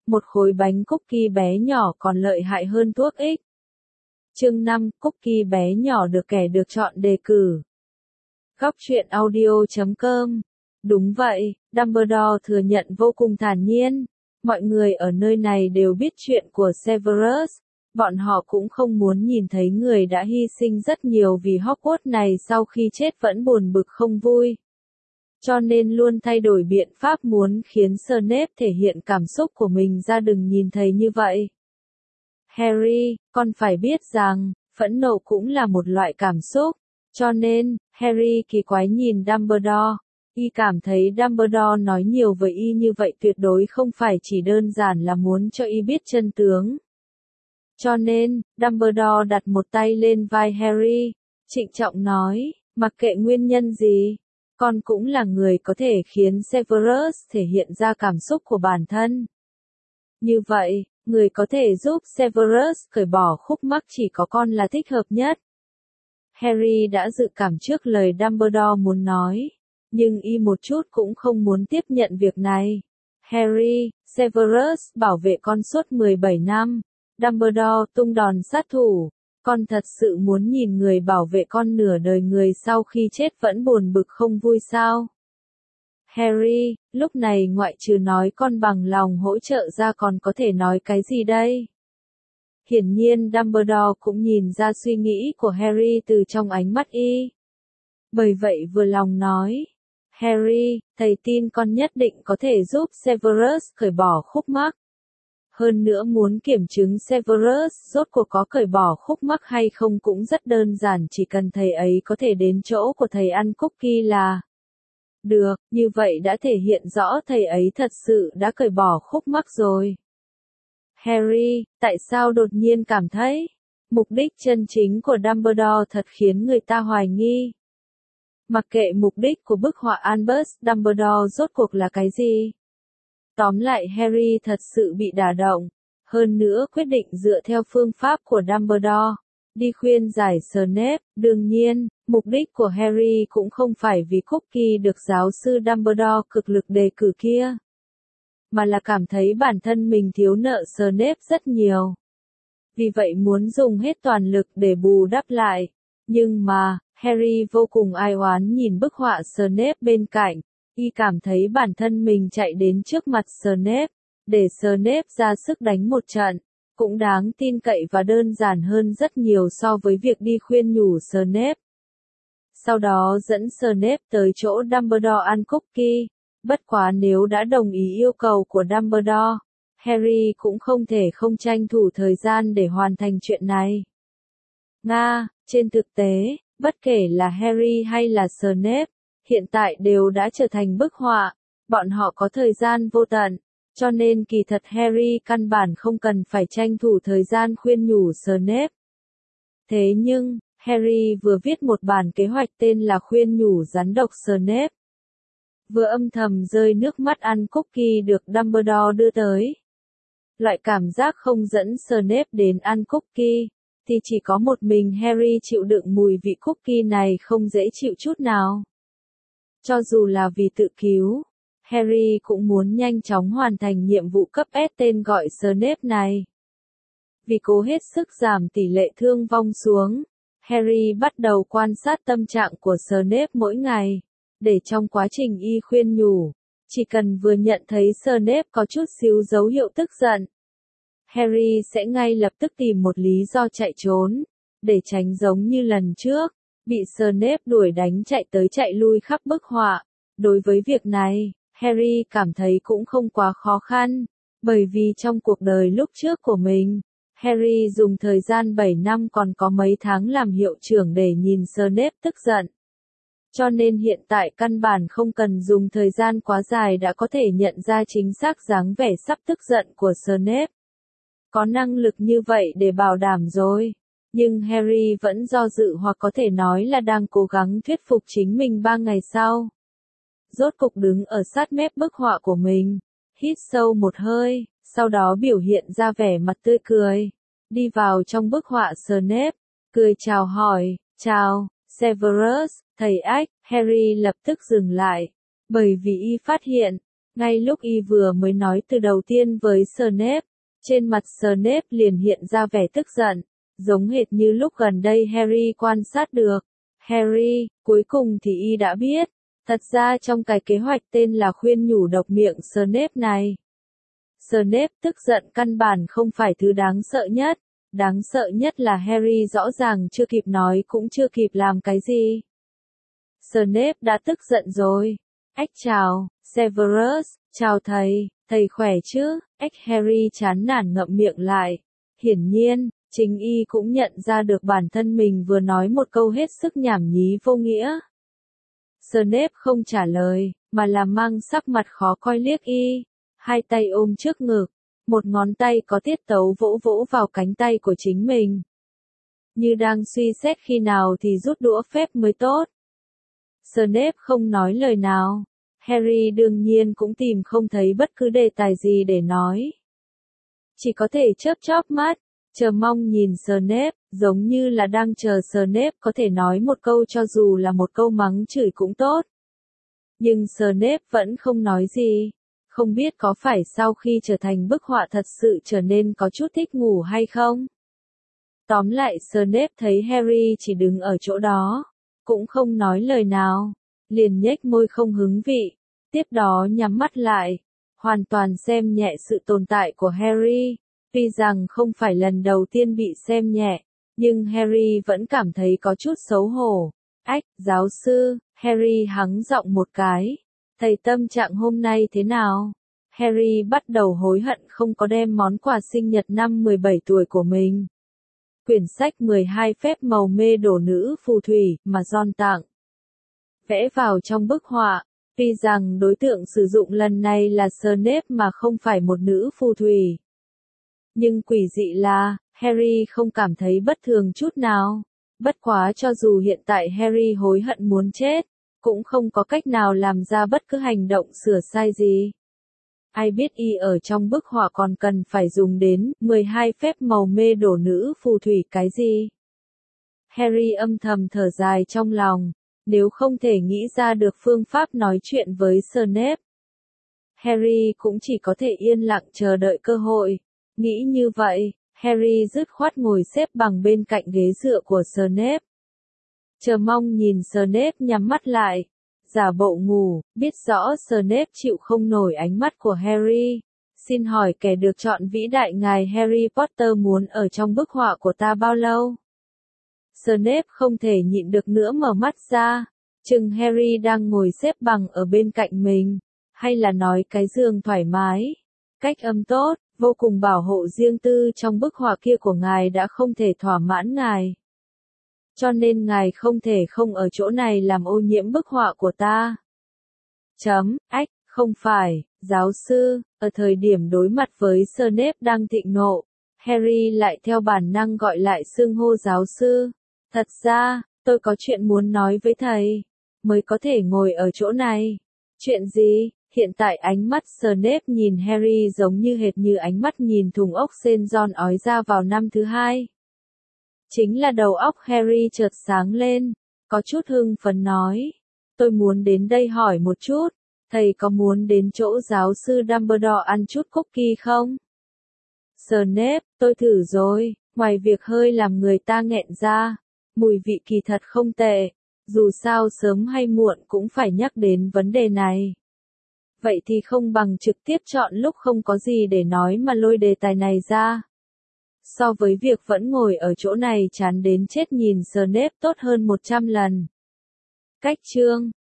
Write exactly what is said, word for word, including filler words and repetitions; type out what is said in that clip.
một khối bánh cookie bé nhỏ còn lợi hại hơn thuốc ích. Chương năm, cookie bé nhỏ được kẻ được chọn đề cử. Góc truyện audio chấm com. Đúng vậy, Dumbledore thừa nhận vô cùng thản nhiên. Mọi người ở nơi này đều biết chuyện của Severus. Bọn họ cũng không muốn nhìn thấy người đã hy sinh rất nhiều vì Hogwarts này sau khi chết vẫn buồn bực không vui. Cho nên luôn thay đổi biện pháp muốn khiến Snape thể hiện cảm xúc của mình ra đừng nhìn thấy như vậy. Harry, con phải biết rằng, phẫn nộ cũng là một loại cảm xúc. Cho nên, Harry kỳ quái nhìn Dumbledore. Y cảm thấy Dumbledore nói nhiều với Y như vậy tuyệt đối không phải chỉ đơn giản là muốn cho Y biết chân tướng. Cho nên, Dumbledore đặt một tay lên vai Harry, trịnh trọng nói, mặc kệ nguyên nhân gì, con cũng là người có thể khiến Severus thể hiện ra cảm xúc của bản thân. Như vậy, người có thể giúp Severus cởi bỏ khúc mắc chỉ có con là thích hợp nhất. Harry đã dự cảm trước lời Dumbledore muốn nói, nhưng Y một chút cũng không muốn tiếp nhận việc này. Harry, Severus bảo vệ con suốt mười bảy năm. Dumbledore tung đòn sát thủ. Con thật sự muốn nhìn người bảo vệ con nửa đời người sau khi chết vẫn buồn bực không vui sao? Harry, lúc này ngoại trừ nói con bằng lòng hỗ trợ ra còn có thể nói cái gì đây? Hiển nhiên Dumbledore cũng nhìn ra suy nghĩ của Harry từ trong ánh mắt Y. Bởi vậy vừa lòng nói, Harry, thầy tin con nhất định có thể giúp Severus cởi bỏ khúc mắc. Hơn nữa muốn kiểm chứng Severus rốt cuộc có cởi bỏ khúc mắc hay không cũng rất đơn giản, chỉ cần thầy ấy có thể đến chỗ của thầy ăn cookie là được, như vậy đã thể hiện rõ thầy ấy thật sự đã cởi bỏ khúc mắc rồi. Harry, tại sao đột nhiên cảm thấy mục đích chân chính của Dumbledore thật khiến người ta hoài nghi? Mặc kệ mục đích của bức họa Albus Dumbledore rốt cuộc là cái gì? Tóm lại Harry thật sự bị đả động, hơn nữa quyết định dựa theo phương pháp của Dumbledore, đi khuyên giải Snape. Đương nhiên, mục đích của Harry cũng không phải vì cookie được giáo sư Dumbledore cực lực đề cử kia, mà là cảm thấy bản thân mình thiếu nợ Snape rất nhiều. Vì vậy muốn dùng hết toàn lực để bù đắp lại. Nhưng mà, Harry vô cùng ai oán nhìn bức họa Snape bên cạnh. Y cảm thấy bản thân mình chạy đến trước mặt Snape, để Snape ra sức đánh một trận, cũng đáng tin cậy và đơn giản hơn rất nhiều so với việc đi khuyên nhủ Snape. Sau đó dẫn Snape tới chỗ Dumbledore ăn cookie, bất quá nếu đã đồng ý yêu cầu của Dumbledore, Harry cũng không thể không tranh thủ thời gian để hoàn thành chuyện này. Nga, trên thực tế, bất kể là Harry hay là Snape, hiện tại đều đã trở thành bức họa, bọn họ có thời gian vô tận, cho nên kỳ thật Harry căn bản không cần phải tranh thủ thời gian khuyên nhủ Snape. Thế nhưng, Harry vừa viết một bản kế hoạch tên là khuyên nhủ rắn độc Snape, vừa âm thầm rơi nước mắt ăn cookie được Dumbledore đưa tới. Loại cảm giác không dẫn Snape đến ăn cookie, thì chỉ có một mình Harry chịu đựng mùi vị cookie này không dễ chịu chút nào. Cho dù là vì tự cứu, Harry cũng muốn nhanh chóng hoàn thành nhiệm vụ cấp S tên gọi Snape này. Vì cố hết sức giảm tỷ lệ thương vong xuống, Harry bắt đầu quan sát tâm trạng của Snape mỗi ngày, để trong quá trình Y khuyên nhủ, chỉ cần vừa nhận thấy Snape có chút xíu dấu hiệu tức giận, Harry sẽ ngay lập tức tìm một lý do chạy trốn, để tránh giống như lần trước, bị Snape đuổi đánh chạy tới chạy lui khắp bức họa. Đối với việc này, Harry cảm thấy cũng không quá khó khăn, bởi vì trong cuộc đời lúc trước của mình, Harry dùng thời gian bảy năm còn có mấy tháng làm hiệu trưởng để nhìn Snape tức giận. Cho nên hiện tại căn bản không cần dùng thời gian quá dài đã có thể nhận ra chính xác dáng vẻ sắp tức giận của Snape. Có năng lực như vậy để bảo đảm rồi. Nhưng Harry vẫn do dự hoặc có thể nói là đang cố gắng thuyết phục chính mình ba ngày sau. Rốt cục đứng ở sát mép bức họa của mình, hít sâu một hơi, sau đó biểu hiện ra vẻ mặt tươi cười. Đi vào trong bức họa Snape, cười chào hỏi, chào, Severus, thầy ách. Harry lập tức dừng lại, bởi vì Y phát hiện, Ngay lúc y vừa mới nói từ đầu tiên với Snape, trên mặt Snape liền hiện ra vẻ tức giận, giống hệt như lúc gần đây Harry quan sát được. Harry, cuối cùng thì y đã biết, thật ra trong cái kế hoạch tên là khuyên nhủ độc miệng Snape này, Snape tức giận căn bản không phải thứ đáng sợ nhất, đáng sợ nhất là Harry rõ ràng chưa kịp nói cũng chưa kịp làm cái gì. Snape đã tức giận rồi. Ách chào, Severus, chào thầy, thầy khỏe chứ? Ách Harry chán nản ngậm miệng lại. Hiển nhiên, chính y cũng nhận ra được bản thân mình vừa nói một câu hết sức nhảm nhí vô nghĩa. Snape không trả lời, mà là mang sắc mặt khó coi liếc y, hai tay ôm trước ngực, một ngón tay có tiết tấu vỗ vỗ vào cánh tay của chính mình. Như đang suy xét khi nào thì rút đũa phép mới tốt. Snape không nói lời nào. Harry đương nhiên cũng tìm không thấy bất cứ đề tài gì để nói. Chỉ có thể chớp chớp mắt, chờ mong nhìn Snape, giống như là đang chờ Snape có thể nói một câu cho dù là một câu mắng chửi cũng tốt. Nhưng Snape vẫn không nói gì. Không biết có phải sau khi trở thành bức họa thật sự trở nên có chút thích ngủ hay không? Tóm lại Snape thấy Harry chỉ đứng ở chỗ đó, cũng không nói lời nào, liền nhếch môi không hứng vị, tiếp đó nhắm mắt lại, hoàn toàn xem nhẹ sự tồn tại của Harry. Tuy rằng không phải lần đầu tiên bị xem nhẹ, nhưng Harry vẫn cảm thấy có chút xấu hổ. Ách, giáo sư, Harry hắng giọng một cái. Thầy tâm trạng hôm nay thế nào? Harry bắt đầu hối hận không có đem món quà sinh nhật năm mười bảy tuổi của mình. Quyển sách mười hai phép màu mê đổ nữ phù thủy mà Ron tặng. Vẽ vào trong bức họa, tuy rằng đối tượng sử dụng lần này là Snape mà không phải một nữ phù thủy. Nhưng quỷ dị là, Harry không cảm thấy bất thường chút nào. Bất quá cho dù hiện tại Harry hối hận muốn chết, cũng không có cách nào làm ra bất cứ hành động sửa sai gì. Ai biết y ở trong bức họa còn cần phải dùng đến mười hai phép màu mê đổ nữ phù thủy cái gì? Harry âm thầm thở dài trong lòng, nếu không thể nghĩ ra được phương pháp nói chuyện với Snape. Harry cũng chỉ có thể yên lặng chờ đợi cơ hội. Nghĩ như vậy, Harry dứt khoát ngồi xếp bằng bên cạnh ghế dựa của Snape. Chờ mong nhìn Snape nhắm mắt lại, giả bộ ngủ, biết rõ Snape chịu không nổi ánh mắt của Harry. Xin hỏi kẻ được chọn vĩ đại ngài Harry Potter muốn ở trong bức họa của ta bao lâu? Snape không thể nhịn được nữa mở mắt ra, chừng Harry đang ngồi xếp bằng ở bên cạnh mình, hay là nói cái giường thoải mái, cách âm tốt, vô cùng bảo hộ riêng tư trong bức họa kia của ngài đã không thể thỏa mãn ngài. Cho nên ngài không thể không ở chỗ này làm ô nhiễm bức họa của ta. Chấm, ách, không phải, giáo sư, ở thời điểm đối mặt với Snape đang thịnh nộ, Harry lại theo bản năng gọi lại xưng hô giáo sư. Thật ra, tôi có chuyện muốn nói với thầy, mới có thể ngồi ở chỗ này. Chuyện gì? Hiện tại ánh mắt Snape nhìn Harry giống như hệt như ánh mắt nhìn thùng ốc sên Ron ói ra vào năm thứ hai. Chính là đầu óc Harry chợt sáng lên, có chút hưng phấn nói. Tôi muốn đến đây hỏi một chút, thầy có muốn đến chỗ giáo sư Dumbledore ăn chút cookie không? Snape, tôi thử rồi, ngoài việc hơi làm người ta nghẹn ra, mùi vị kỳ thật không tệ, dù sao sớm hay muộn cũng phải nhắc đến vấn đề này. Vậy thì không bằng trực tiếp chọn lúc không có gì để nói mà lôi đề tài này ra. So với việc vẫn ngồi ở chỗ này chán đến chết nhìn Snape tốt hơn một trăm lần. Cách chương